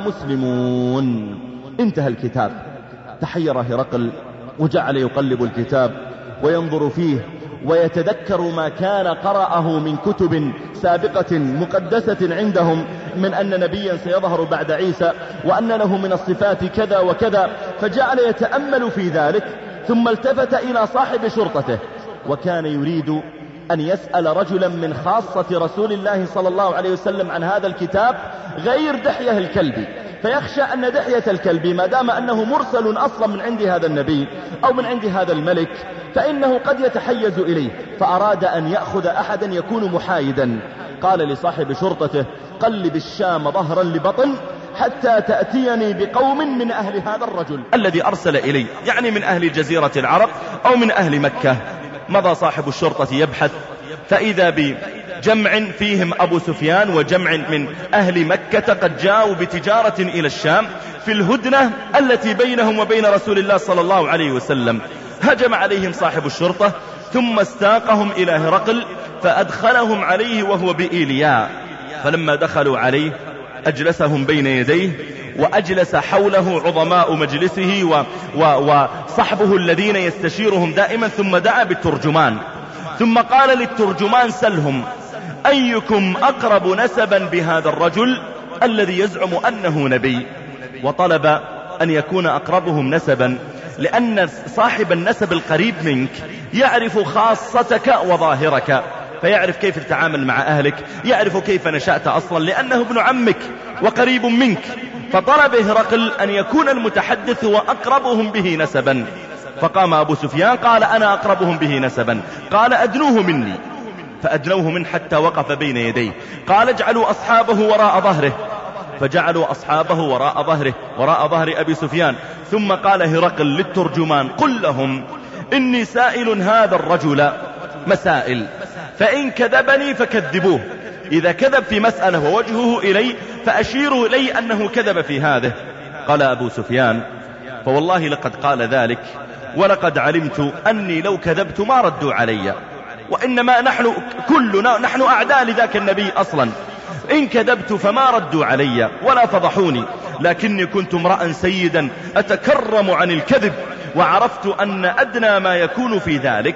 مسلمون. انتهى الكتاب. تحير هرقل وجعل يقلب الكتاب وينظر فيه ويتذكر ما كان قرأه من كتب سابقة مقدسة عندهم من أن نبيا سيظهر بعد عيسى وأن له من الصفات كذا وكذا، فجعل يتأمل في ذلك، ثم التفت إلى صاحب شرطته، وكان يريد أن يسأل رجلا من خاصة رسول الله صلى الله عليه وسلم عن هذا الكتاب غير دحية الكلبي، فيخشى أن دحية الكلبي ما دام أنه مرسل أصلا من عند هذا النبي أو من عند هذا الملك فإنه قد يتحيز إليه، فأراد أن يأخذ أحدا يكون محايدا. قال لصاحب شرطته: قلب الشام ظهرا لبطن حتى تأتيني بقوم من أهل هذا الرجل الذي أرسل إلي، يعني من أهل جزيرة العرب أو من أهل مكة. مضى صاحب الشرطة يبحث، فإذا بجمع فيهم أبو سفيان وجمع من أهل مكة قد جاءوا بتجارة إلى الشام في الهدنة التي بينهم وبين رسول الله صلى الله عليه وسلم. هجم عليهم صاحب الشرطة ثم استاقهم إلى هرقل فأدخلهم عليه وهو بإيلياء، فلما دخلوا عليه أجلسهم بين يديه وأجلس حوله عظماء مجلسه و و وصحبه الذين يستشيرهم دائما، ثم دعا بالترجمان، ثم قال للترجمان: سلهم أيكم أقرب نسبا بهذا الرجل الذي يزعم أنه نبي، وطلب أن يكون أقربهم نسبا، لأن صاحب النسب القريب منك يعرف خاصتك وظاهرك، فيعرف كيف تتعامل مع أهلك، يعرف كيف نشأت أصلا، لأنه ابن عمك وقريب منك. فطلب هرقل أن يكون المتحدث وأقربهم به نسبا، فقام أبو سفيان قال: أنا أقربهم به نسبا. قال: أدنوه مني، فأدنوه من حتى وقف بين يديه. قال: اجعلوا أصحابه وراء ظهره، فجعلوا أصحابه وراء ظهره وراء ظهر أبي سفيان. ثم قال هرقل للترجمان: قل لهم إني سائل هذا الرجل مسائل، فإن كذبني فكذبوه، إذا كذب في مسألة ووجهه إلي فأشيروا إلي أنه كذب في هذه. قال أبو سفيان: فوالله لقد قال ذلك، ولقد علمت أني لو كذبت ما ردوا علي، وإنما نحن كلنا نحن أعداء لذاك النبي أصلا، إن كذبت فما ردوا علي ولا فضحوني، لكني كنت امرأ سيدا أتكرم عن الكذب، وعرفت أن أدنى ما يكون في ذلك،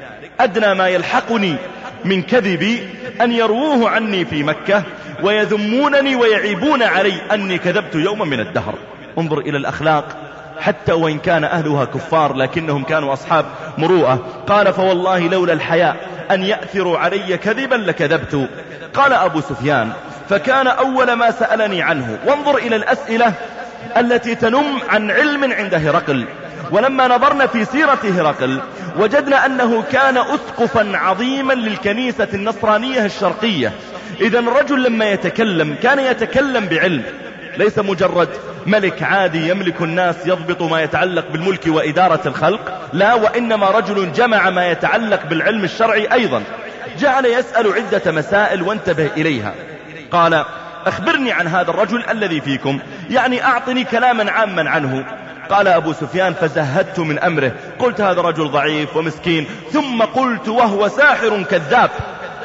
أدنى ما يلحقني من كذبي أن يرووه عني في مكة ويذمونني ويعيبون علي أني كذبت يوما من الدهر. انظر إلى الأخلاق، حتى وإن كان أهلها كفار لكنهم كانوا أصحاب مروءة. قال: فوالله لولا الحياء أن يأثروا علي كذبا لكذبت. قال أبو سفيان: فكان أول ما سألني عنه. وانظر إلى الأسئلة التي تنم عن علم عند هرقل. ولما نظرنا في سيرة هرقل وجدنا أنه كان أسقفا عظيما للكنيسة النصرانية الشرقية. إذا الرجل لما يتكلم كان يتكلم بعلم، ليس مجرد ملك عادي يملك الناس يضبط ما يتعلق بالملك وإدارة الخلق، لا، وإنما رجل جمع ما يتعلق بالعلم الشرعي أيضا. جعل يسأل عدة مسائل وانتبه إليها. قال: أخبرني عن هذا الرجل الذي فيكم، يعني أعطني كلاما عاما عنه. قال أبو سفيان: فزهدت من أمره، قلت هذا رجل ضعيف ومسكين، ثم قلت وهو ساحر كذاب،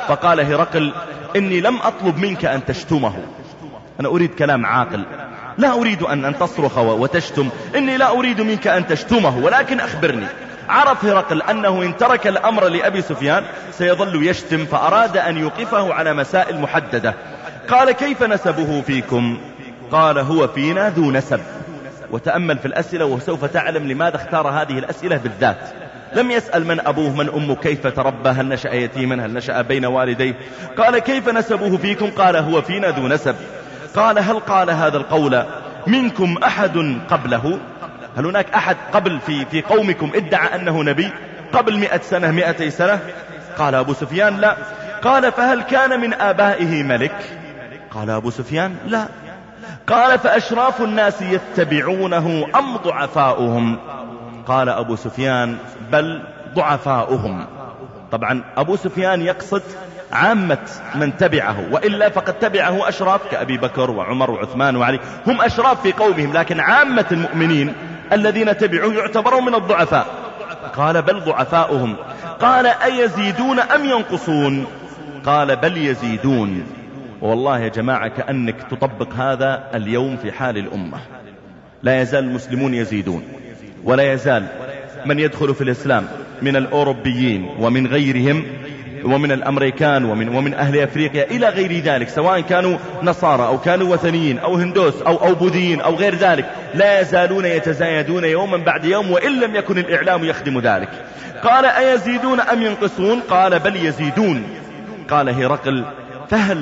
فقال هرقل إني لم أطلب منك أن تشتمه، أنا أريد كلام عاقل، لا أريد أن تصرخ وتشتم، إني لا أريد منك أن تشتمه ولكن أخبرني. عرف هرقل أنه إن ترك الأمر لأبي سفيان سيظل يشتم، فأراد أن يوقفه على مسائل محددة. قال كيف نسبه فيكم؟ قال هو فينا ذو نسب. وتأمل في الأسئلة وسوف تعلم لماذا اختار هذه الأسئلة بالذات. لم يسأل من أبوه من أمه، كيف تربى، هل نشأ يتيما، هل نشأ بين والديه. قال كيف نسبه فيكم؟ قال هو فينا ذو نسب. قال هل قال هذا القول منكم أحد قبله؟ هل هناك أحد قبل في, في قومكم ادعى أنه نبي قبل مئة سنة مئتي سنة؟ قال أبو سفيان لا. قال فهل كان من آبائه ملك؟ قال أبو سفيان لا. قال فأشراف الناس يتبعونه أم ضعفاؤهم؟ قال أبو سفيان بل ضعفاؤهم. طبعا أبو سفيان يقصد عامة من تبعه، وإلا فقد تبعه أشراف كأبي بكر وعمر وعثمان وعلي، هم أشراف في قومهم، لكن عامة المؤمنين الذين تبعوه يعتبرون من الضعفاء. قال بل ضعفاؤهم. قال أيزيدون أم ينقصون؟ قال بل يزيدون. والله يا جماعة كأنك تطبق هذا اليوم في حال الأمة. لا يزال المسلمون يزيدون، ولا يزال من يدخل في الإسلام من الأوروبيين ومن غيرهم ومن الأمريكان ومن, ومن أهل أفريقيا إلى غير ذلك، سواء كانوا نصارى أو كانوا وثنيين أو هندوس أو, أو بوذيين أو غير ذلك، لا يزالون يتزايدون يوما بعد يوم، وإن لم يكن الإعلام يخدم ذلك. قال أيزيدون أم ينقصون؟ قال بل يزيدون. قال هرقل فهل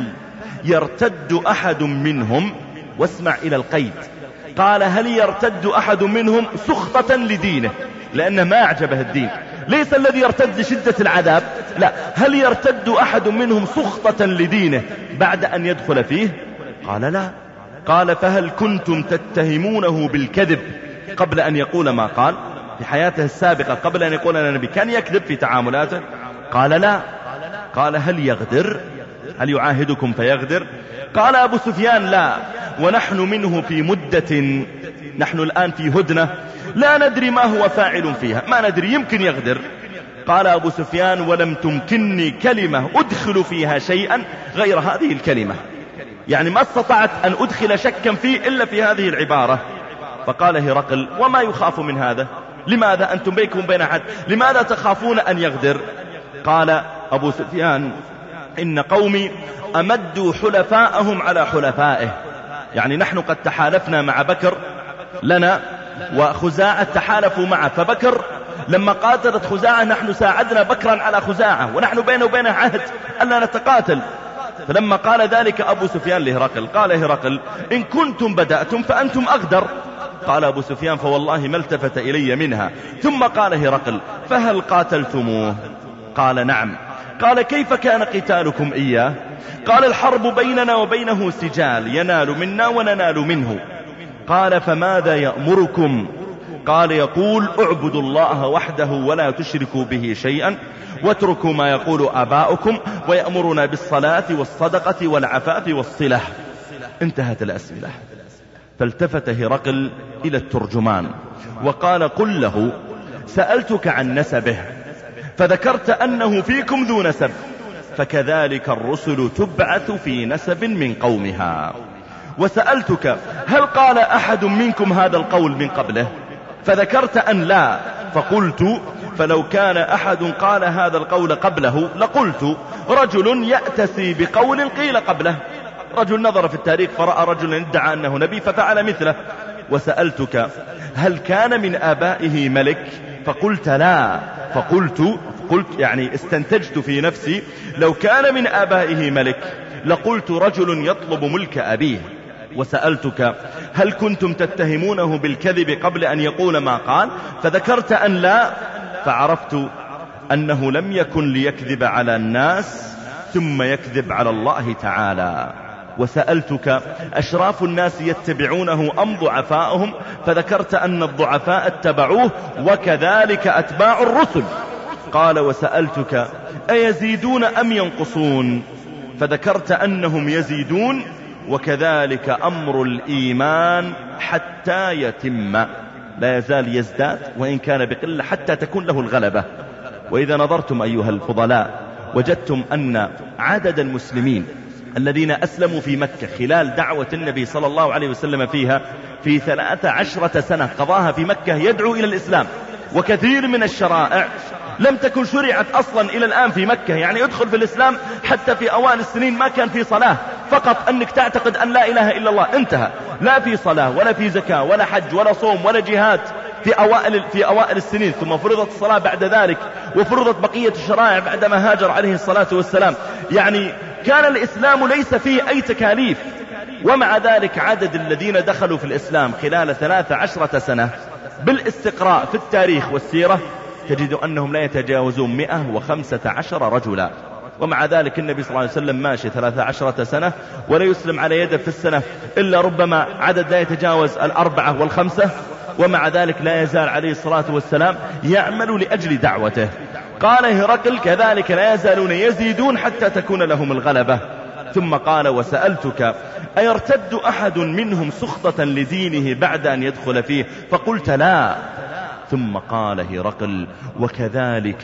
يرتد أحد منهم؟ واسمع إلى القيد. قال هل يرتد أحد منهم سخطة لدينه، لأنه ما أعجبه الدين، ليس الذي يرتد لشدة العذاب، لا، هل يرتد أحد منهم سخطة لدينه بعد أن يدخل فيه؟ قال لا. قال فهل كنتم تتهمونه بالكذب قبل أن يقول ما قال؟ في حياته السابقة قبل أن يقول أنا نبي كان يكذب في تعاملاته؟ قال لا. قال هل يغدر؟ هل يعاهدكم فيغدر؟ قال أبو سفيان لا، ونحن منه في مدة، نحن الآن في هدنة لا ندري ما هو فاعل فيها، ما ندري يمكن يغدر. قال أبو سفيان ولم تمكنني كلمة أدخل فيها شيئا غير هذه الكلمة، يعني ما استطعت أن أدخل شكا فيه إلا في هذه العبارة. فقال هرقل وما يخاف من هذا؟ لماذا أنتم بينكم بين أحد، لماذا تخافون أن يغدر؟ قال أبو سفيان إن قومي أمدوا حلفاءهم على حلفائه، يعني نحن قد تحالفنا مع بكر لنا وخزاعة تحالفوا معه، فبكر لما قاتلت خزاعة نحن ساعدنا بكرا على خزاعة، ونحن بينه وبينه عهد ألا نتقاتل. فلما قال ذلك أبو سفيان لهرقل قال هرقل إن كنتم بدأتم فأنتم أغدر. قال أبو سفيان فوالله ما التفت إلي منها. ثم قال هرقل فهل قاتلتموه؟ قال نعم. قال كيف كان قتالكم إياه؟ قال الحرب بيننا وبينه سجال، ينال منا وننال منه. قال فماذا يأمركم؟ قال يقول اعبدوا الله وحده ولا تشركوا به شيئا واتركوا ما يقول آباؤكم ويأمرنا بالصلاة والصدقة والعفاف والصلة. انتهت الأسئلة. فالتفت هرقل إلى الترجمان وقال قل له سألتك عن نسبه فذكرت أنه فيكم ذو نسب، فكذلك الرسل تبعث في نسب من قومها. وسألتك هل قال أحد منكم هذا القول من قبله؟ فذكرت أن لا، فقلت فلو كان أحد قال هذا القول قبله لقلت رجل يأتسي بقول قيل قبله، رجل نظر في التاريخ فرأى رجلا ادعى أنه نبي ففعل مثله. وسألتك هل كان من آبائه ملك؟ فقلت لا، فقلت قلت يعني استنتجت في نفسي لو كان من آبائه ملك لقلت رجل يطلب ملك أبيه. وسألتك هل كنتم تتهمونه بالكذب قبل أن يقول ما قال؟ فذكرت أن لا، فعرفت أنه لم يكن ليكذب على الناس ثم يكذب على الله تعالى. وسألتك أشراف الناس يتبعونه أم ضعفاؤهم؟ فذكرت أن الضعفاء اتبعوه وكذلك أتباع الرسل. قال وسألتك أيزيدون أم ينقصون؟ فذكرت أنهم يزيدون وكذلك أمر الإيمان حتى يتم، لا يزال يزداد وإن كان بقلة حتى تكون له الغلبة. وإذا نظرتم أيها الفضلاء وجدتم أن عدد المسلمين الذين أسلموا في مكة خلال دعوة النبي صلى الله عليه وسلم فيها في ثلاث عشرة سنة قضاها في مكة يدعو إلى الإسلام، وكثير من الشرائع لم تكن شرعت أصلا إلى الآن في مكة. يعني ادخل في الإسلام حتى في أوائل السنين ما كان في صلاة، فقط أنك تعتقد أن لا إله إلا الله انتهى، لا في صلاة ولا في زكاة ولا حج ولا صوم ولا جهاد في أوائل, في أوائل السنين. ثم فرضت الصلاة بعد ذلك، وفرضت بقية الشرائع بعدما هاجر عليه الصلاة والسلام. يعني كان الإسلام ليس فيه أي تكاليف، ومع ذلك عدد الذين دخلوا في الإسلام خلال ثلاث عشرة سنة بالاستقراء في التاريخ والسيرة تجد أنهم لا يتجاوزون مئة وخمسة عشر رجلا. ومع ذلك النبي صلى الله عليه وسلم ماشي ثلاث عشرة سنة ولا يسلم على يده في السنة إلا ربما عدد لا يتجاوز الأربعة والخمسة، ومع ذلك لا يزال عليه الصلاة والسلام يعمل لأجل دعوته. قال هرقل كذلك لا يزالون يزيدون حتى تكون لهم الغلبة. ثم قال وسألتك أيرتد أحد منهم سخطة لدينه بعد أن يدخل فيه؟ فقلت لا. ثم قال هرقل وكذلك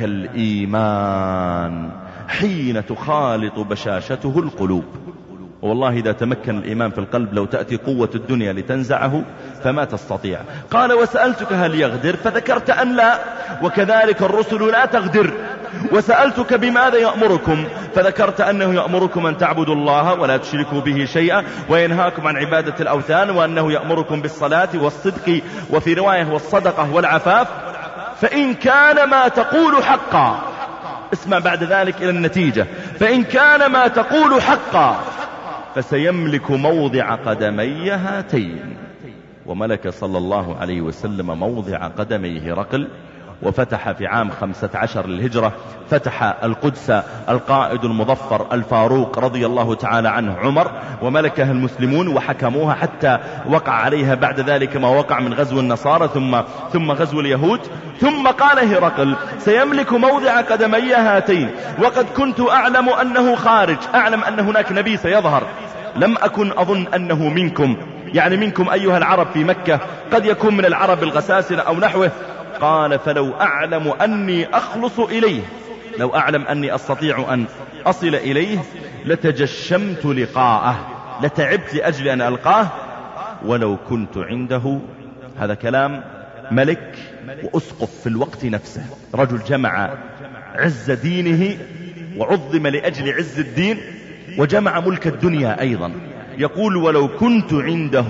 الإيمان حين تخالط بشاشته القلوب. والله إذا تمكن الإيمان في القلب لو تأتي قوة الدنيا لتنزعه فما تستطيع. قال وسألتك هل يغدر؟ فذكرت أن لا، وكذلك الرسل لا تغدر. وسألتك بماذا يأمركم؟ فذكرت أنه يأمركم أن تعبدوا الله ولا تشركوا به شيئا، وينهاكم عن عبادة الأوثان، وأنه يأمركم بالصلاة والصدق، وفي رواية والصدقة والعفاف. فإن كان ما تقول حقا، اسمع بعد ذلك إلى النتيجة، فإن كان ما تقول حقا فسيملك موضع قدمي هاتين. وملك صلى الله عليه وسلم موضع قدمي هرقل، وفتح في عام خمسة عشر للهجرة فتح القدس القائد المظفر الفاروق رضي الله تعالى عنه عمر، وملكها المسلمون وحكموها حتى وقع عليها بعد ذلك ما وقع من غزو النصارى ثم ثم غزو اليهود. ثم قال هرقل سيملك موضع قدمي هاتين، وقد كنت أعلم أنه خارج، أعلم أن هناك نبي سيظهر، لم أكن أظن أنه منكم، يعني منكم أيها العرب في مكة، قد يكون من العرب الغساسنة أو نحوه. قال فلو أعلم أني أخلص إليه، لو أعلم أني أستطيع أن أصل إليه لتجشمت لقاءه، لتعبت لأجل أن ألقاه ولو كنت عنده. هذا كلام ملك وأسقف في الوقت نفسه، رجل جمع عز دينه وعظم لأجل عز الدين، وجمع ملك الدنيا أيضا. يقول ولو كنت عنده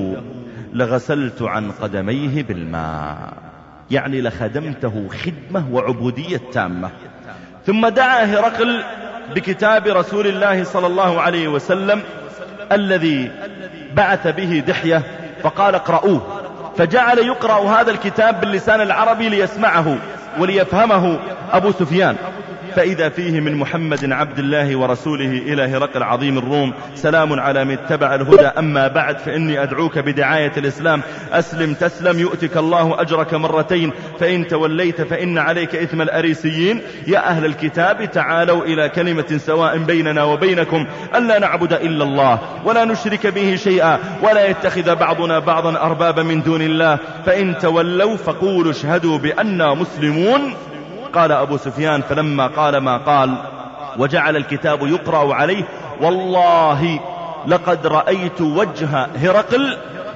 لغسلت عن قدميه بالماء، يعني لخدمته خدمة وعبودية تامة. ثم دعا هرقل بكتاب رسول الله صلى الله عليه وسلم الذي بعث به دحية، فقال اقرأوه، فجعل يقرأ هذا الكتاب باللسان العربي ليسمعه وليفهمه أبو سفيان. فإذا فيه من محمد عبد الله ورسوله إلى هرقل عظيم الروم سلام على من اتبع الهدى، أما بعد فإني أدعوك بدعاية الإسلام، أسلم تسلم يؤتك الله أجرك مرتين، فإن توليت فإن عليك إثم الأريسيين. يا أهل الكتاب تعالوا إلى كلمة سواء بيننا وبينكم ألا نعبد إلا الله ولا نشرك به شيئا ولا يتخذ بعضنا بعضا أربابا من دون الله، فإن تولوا فقولوا اشهدوا بأننا مسلمون. قال أبو سفيان فلما قال ما قال وجعل الكتاب يقرأ عليه والله لقد رأيت وجه هرقل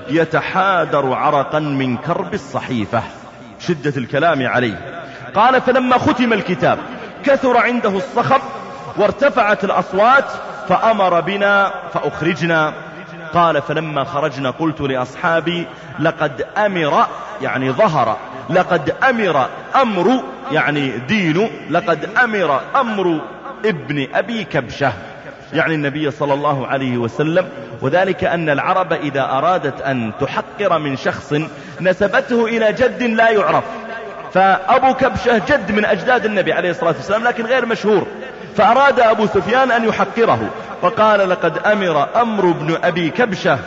يتحادر عرقا من كرب الصحيفة، شدة الكلام عليه. قال فلما ختم الكتاب كثر عنده الصخب وارتفعت الأصوات فأمر بنا فأخرجنا. قال فلما خرجنا قلت لأصحابي لقد أمر، يعني ظهر، لقد أمر أمر، يعني دين، لقد أمر أمر ابن أبي كبشة، يعني النبي صلى الله عليه وسلم. وذلك أن العرب إذا أرادت أن تحقر من شخص نسبته إلى جد لا يعرف، فأبو كبشة جد من أجداد النبي عليه الصلاة والسلام لكن غير مشهور، فأراد أبو سفيان أن يحقره فقال لقد أمر أمر ابن أبي كبشة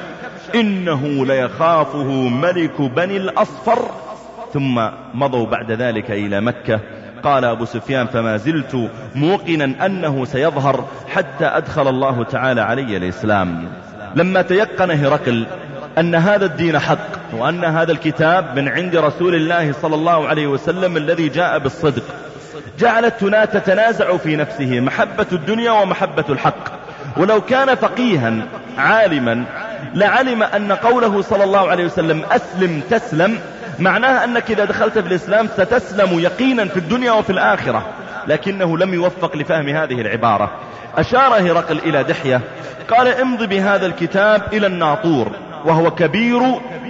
إنه ليخافه ملك بني الأصفر. ثم مضوا بعد ذلك إلى مكة. قال أبو سفيان فما زلت موقنا أنه سيظهر حتى أدخل الله تعالى علي الإسلام. لما تيقن هرقل أن هذا الدين حق وأن هذا الكتاب من عند رسول الله صلى الله عليه وسلم الذي جاء بالصدق، جعلت تتنازع في نفسه محبة الدنيا ومحبة الحق. ولو كان فقيها عالما لعلم أن قوله صلى الله عليه وسلم أسلم تسلم معناها أنك إذا دخلت في الإسلام ستسلم يقينا في الدنيا وفي الآخرة، لكنه لم يوفق لفهم هذه العبارة. أشار هرقل إلى دحية قال امضي بهذا الكتاب إلى الناطور وهو كبير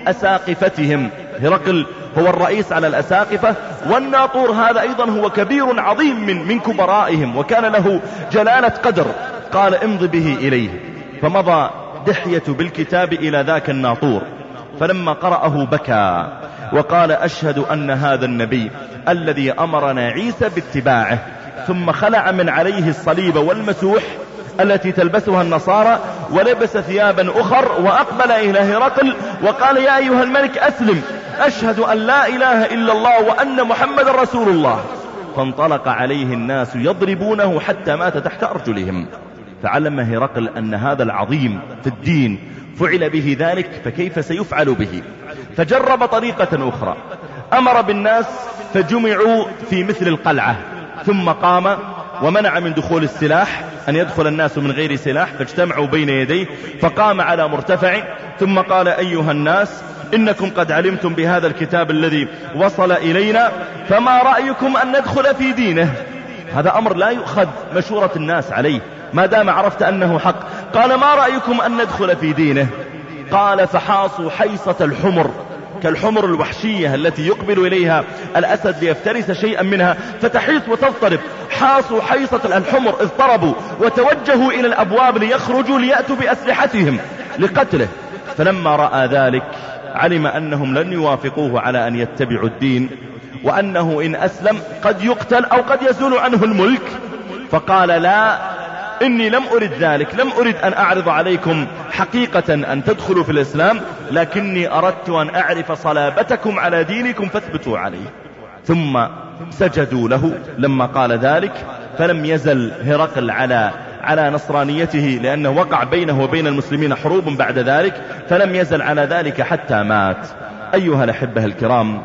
أساقفتهم. هرقل هو الرئيس على الأساقفة، والناطور هذا أيضا هو كبير عظيم من, من كبرائهم وكان له جلالة قدر. قال امضي به إليه. فمضى دحية بالكتاب إلى ذاك الناطور، فلما قرأه بكى وقال أشهد أن هذا النبي الذي أمرنا عيسى باتباعه، ثم خلع من عليه الصليب والمسوح التي تلبسها النصارى ولبس ثيابا أخر وأقبل إلى هرقل وقال يا أيها الملك أسلم، أشهد أن لا إله إلا الله وأن محمد رسول الله. فانطلق عليه الناس يضربونه حتى مات تحت أرجلهم. فعلم هرقل أن هذا العظيم في الدين فعل به ذلك، فكيف سيفعل به؟ فجرب طريقة أخرى، أمر بالناس فجمعوا في مثل القلعة، ثم قام ومنع من دخول السلاح، أن يدخل الناس من غير سلاح، فاجتمعوا بين يديه فقام على مرتفع ثم قال أيها الناس إنكم قد علمتم بهذا الكتاب الذي وصل إلينا، فما رأيكم أن ندخل في دينه؟ هذا أمر لا يؤخذ مشورة الناس عليه ما دام عرفت أنه حق. قال ما رأيكم أن ندخل في دينه؟ قال فحاصوا حيصة الحمر كالحمر الوحشية التي يقبل إليها الأسد ليفترس شيئا منها فتحيص وتضطرب. حاصوا حيصة الحمر، اضطربوا وتوجهوا إلى الأبواب ليخرجوا ليأتوا بأسلحتهم لقتله. فلما رأى ذلك علم أنهم لن يوافقوه على أن يتبعوا الدين، وأنه إن أسلم قد يقتل أو قد يزول عنه الملك. فقال لا، إني لم أرد ذلك، لم أرد أن أعرض عليكم حقيقة أن تدخلوا في الإسلام، لكني أردت أن أعرف صلابتكم على دينكم فاثبتوا عليه. ثم سجدوا له لما قال ذلك، فلم يزل هرقل على على نصرانيته، لأنه وقع بينه وبين المسلمين حروب بعد ذلك، فلم يزل على ذلك حتى مات. أيها الأحبة الكرام،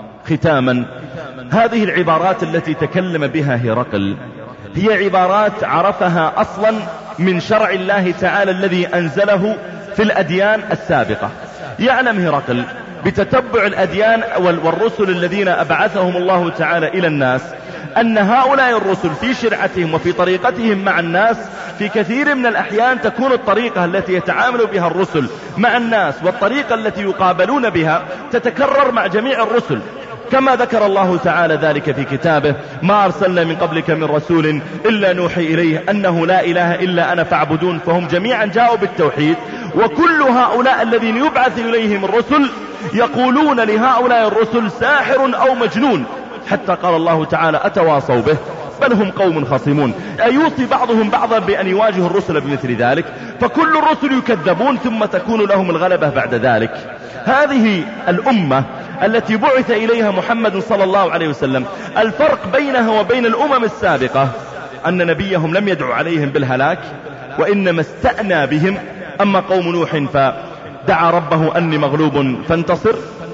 ختاما، هذه العبارات التي تكلم بها هرقل هي عبارات عرفها أصلا من شرع الله تعالى الذي أنزله في الأديان السابقة. يعلم هرقل بتتبع الأديان والرسل الذين أبعثهم الله تعالى إلى الناس أن هؤلاء الرسل في شرعتهم وفي طريقتهم مع الناس في كثير من الأحيان تكون الطريقة التي يتعامل بها الرسل مع الناس والطريقة التي يقابلون بها تتكرر مع جميع الرسل، كما ذكر الله تعالى ذلك في كتابه: ما أرسلنا من قبلك من رسول إلا نوحي إليه أنه لا إله إلا أنا فاعبدون. فهم جميعا جاءوا بالتوحيد، وكل هؤلاء الذين يبعث إليهم الرسل يقولون لهؤلاء الرسل ساحر أو مجنون، حتى قال الله تعالى: أتواصوا به بل هم قوم خصمون. أيوصي بعضهم بعضا بأن يواجه الرسل بمثل ذلك، فكل الرسل يكذبون ثم تكون لهم الغلبة بعد ذلك. هذه الأمة التي بعث إليها محمد صلى الله عليه وسلم، الفرق بينها وبين الأمم السابقة أن نبيهم لم يدعو عليهم بالهلاك، وإنما استأنى بهم. أما قوم نوح فدعا ربه أني مغلوب فانتصر،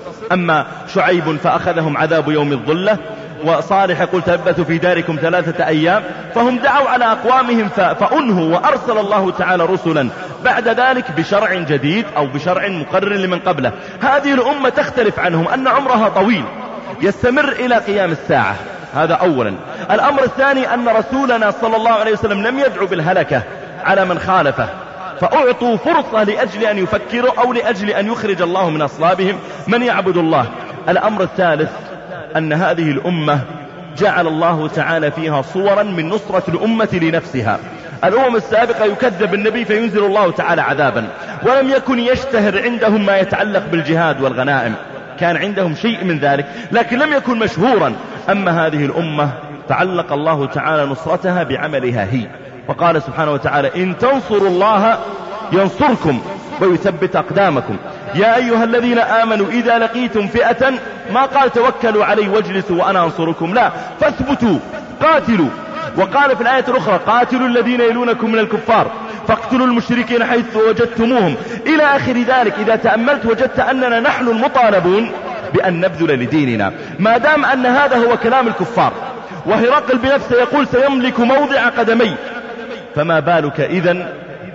أما شعيب فأخذهم عذاب يوم الظلة، وصالح قل تلبثوا في داركم ثلاثة أيام. فهم دعوا على أقوامهم فأنهوا، وأرسل الله تعالى رسلا بعد ذلك بشرع جديد أو بشرع مقرر لمن قبله. هذه الأمة تختلف عنهم أن عمرها طويل يستمر إلى قيام الساعة، هذا أولا. الأمر الثاني أن رسولنا صلى الله عليه وسلم لم يدعو بالهلكة على من خالفه، فأعطوا فرصة لأجل أن يفكروا أو لأجل أن يخرج الله من أصلابهم من يعبد الله. الأمر الثالث أن هذه الأمة جعل الله تعالى فيها صورا من نصرة الأمة لنفسها. الأمم السابقة يكذب النبي فينزل الله تعالى عذابا، ولم يكن يشتهر عندهم ما يتعلق بالجهاد والغنائم، كان عندهم شيء من ذلك لكن لم يكن مشهورا. أما هذه الأمة تعلق الله تعالى نصرتها بعملها هي، وقال سبحانه وتعالى: إن تنصروا الله ينصركم ويثبت أقدامكم. يا أيها الذين آمنوا إذا لقيتم فئة، ما قال توكلوا علي واجلسوا وأنا أنصركم، لا، فاثبتوا قاتلوا. وقال في الآية الأخرى: قاتلوا الذين يلونكم من الكفار فاقتلوا المشركين حيث وجدتموهم، إلى آخر ذلك. إذا تأملت وجدت أننا نحن المطالبون بأن نبذل لديننا، ما دام أن هذا هو كلام الكفار وهرقل بنفسه يقول سيملك موضع قدمي، فما بالك إذن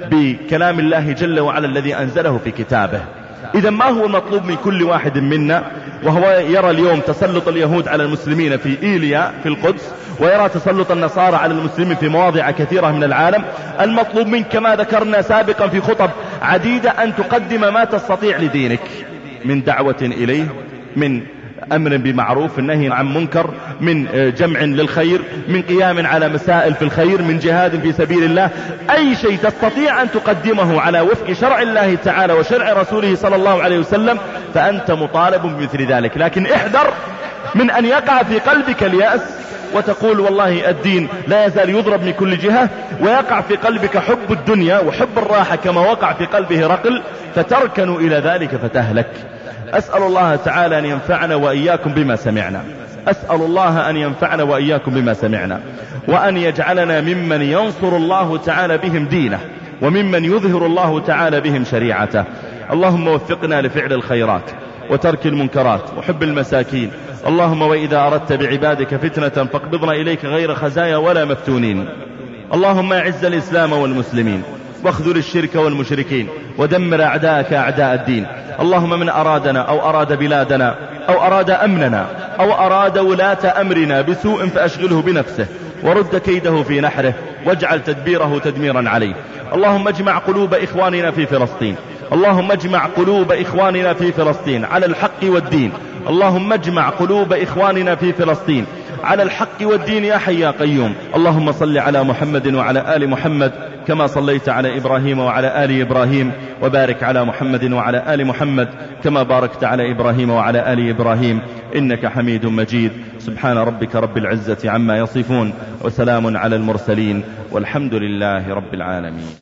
بكلام الله جل وعلا الذي أنزله في كتابه. إذن ما هو المطلوب من كل واحد منا وهو يرى اليوم تسلط اليهود على المسلمين في إيليا في القدس، ويرى تسلط النصارى على المسلمين في مواضع كثيرة من العالم؟ المطلوب منك كما ذكرنا سابقا في خطب عديدة أن تقدم ما تستطيع لدينك من دعوة إليه، من أمر بمعروف، النهي عن منكر، من جمع للخير، من قيام على مسائل في الخير، من جهاد في سبيل الله. أي شيء تستطيع أن تقدمه على وفق شرع الله تعالى وشرع رسوله صلى الله عليه وسلم فأنت مطالب بمثل ذلك. لكن احذر من أن يقع في قلبك اليأس وتقول والله الدين لا يزال يضرب من كل جهة، ويقع في قلبك حب الدنيا وحب الراحة كما وقع في قلبه هرقل، فتركن إلى ذلك فتهلك. أسأل الله تعالى أن ينفعنا وإياكم بما سمعنا، أسأل الله أن ينفعنا وإياكم بما سمعنا، وأن يجعلنا ممن ينصر الله تعالى بهم دينه، وممن يظهر الله تعالى بهم شريعته. اللهم وفقنا لفعل الخيرات وترك المنكرات وحب المساكين. اللهم وإذا أردت بعبادك فتنة فاقبضنا إليك غير خزايا ولا مفتونين. اللهم أعز الإسلام والمسلمين واخذل الشرك والمشركين ودمر أعداءك أعداء الدين. اللهم من أرادنا أو أراد بلادنا أو أراد أمننا أو أراد ولاة أمرنا بسوء فأشغله بنفسه ورد كيده في نحره واجعل تدبيره تدميرا عليه. اللهم اجمع قلوب إخواننا في فلسطين، اللهم اجمع قلوب إخواننا في فلسطين على الحق والدين. اللهم اجمع قلوب إخواننا في فلسطين على الحق والدين يا حي يا قيوم. اللهم صل على محمد وعلى آل محمد كما صليت على إبراهيم وعلى آل إبراهيم، وبارك على محمد وعلى آل محمد كما باركت على إبراهيم وعلى آل إبراهيم إنك حميد مجيد. سبحان ربك رب العزة عما يصفون وسلام على المرسلين والحمد لله رب العالمين.